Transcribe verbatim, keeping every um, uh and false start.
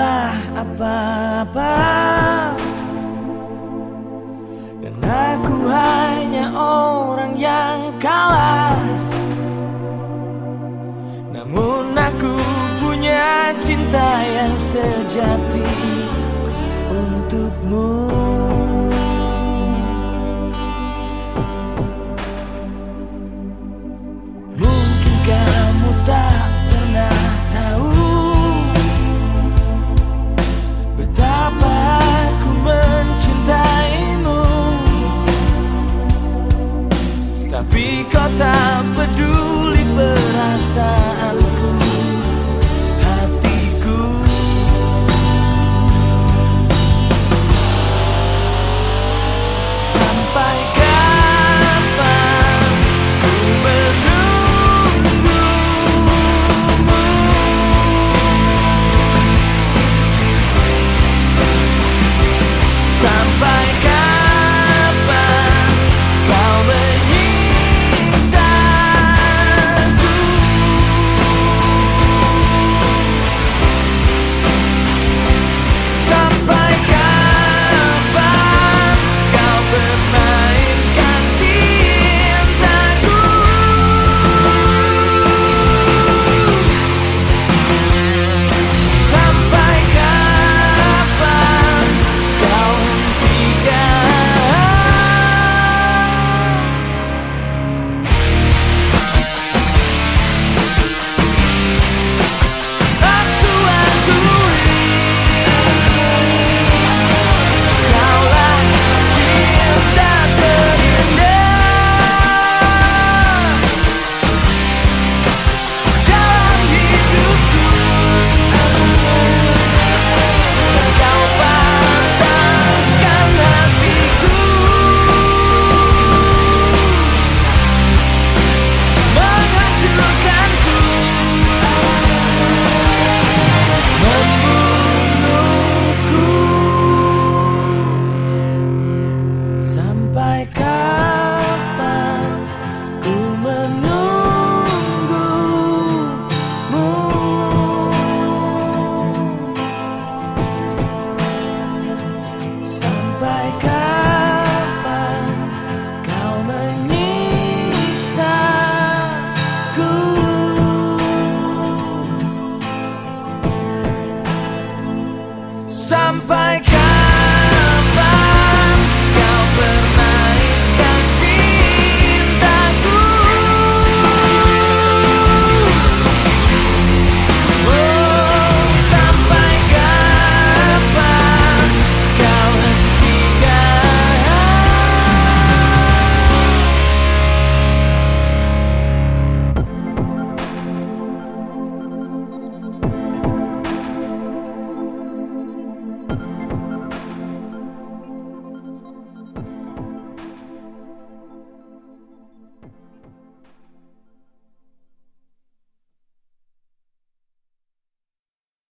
salah apa-apa, dan aku hanya orang yang kalah. Namun aku punya cinta yang sejati untukmu. Mungkin kamu tak pernah tahu betapa aku mencintaimu, tapi kau tak peduli perasaanku, hatiku. Sampai kapan ku menunggumu? Sampai kapan kau menyiksaku? Sampai kapan kau permainkan cintaku? Sampai kapan kau hentikan? Aku akui kaulah cinta terindah dalam hidupku, dan kau patahkan hatiku, menghancurkanku, membunuhku. Sampai kapan ku menunggumu? Sampai kapan kau menyiksaku? Sampai